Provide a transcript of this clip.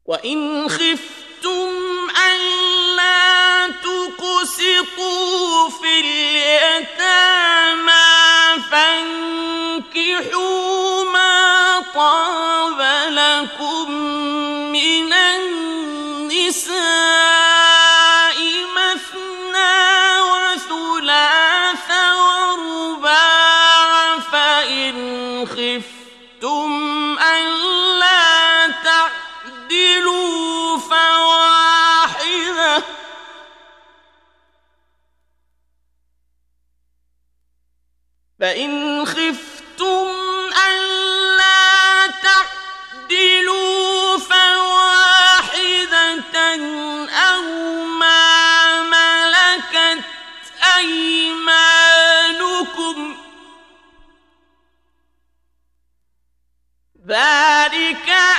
وإن خفتم ألا تقسطوا في اليتامى فانكحوا ما طاب لكم من النساء مثنى وثلاث ورباع فإن خفتم ألا تعدلوا فواحدة أو ما ملكت أيمانكم ذلك